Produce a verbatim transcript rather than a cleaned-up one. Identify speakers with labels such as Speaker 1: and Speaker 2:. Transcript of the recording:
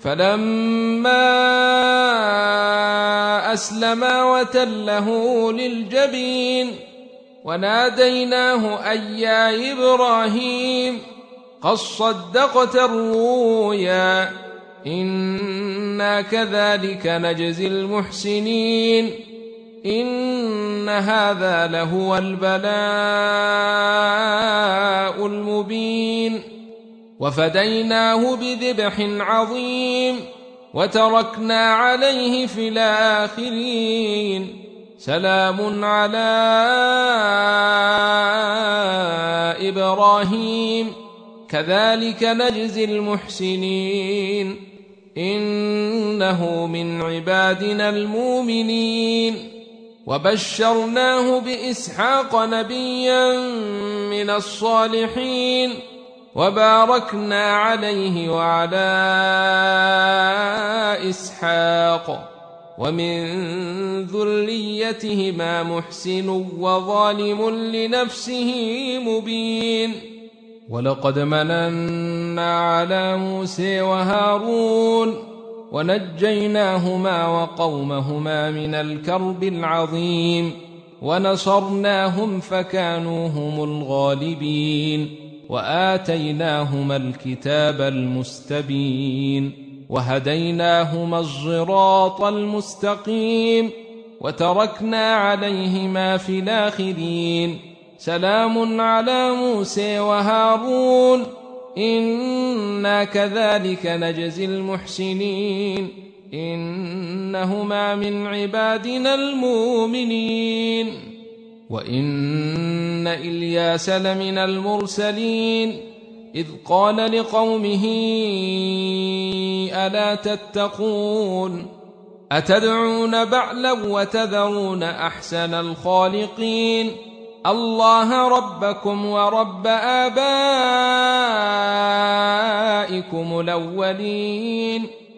Speaker 1: فلما أسلما وتله للجبين وناديناه أن يا إبراهيم قد صدقت الرؤيا إنا كذلك نجزي المحسنين إن هذا لهو البلاء المبين وفديناه بذبح عظيم وتركنا عليه في الآخرين سلام على إبراهيم كذلك نجزي المحسنين إنه من عبادنا المؤمنين وبشرناه بإسحاق نبيا من الصالحين وباركنا عليه وعلى إسحاق ومن ذريتهما محسن وظالم لنفسه مبين ولقد مننا على موسى وهارون ونجيناهما وقومهما من الكرب العظيم ونصرناهم فكانوا هم الغالبين وآتيناهما الكتاب المستبين وهديناهما الصراط المستقيم وتركنا عليهما في الآخرين سلام على موسى وهارون إنا كذلك نجزي المحسنين إنهما من عبادنا المؤمنين وإن إلياس لمن المرسلين إذ قال لقومه ألا تتقون أتدعون بعلا وتذرون أحسن الخالقين الله ربكم ورب آبائكم الأولين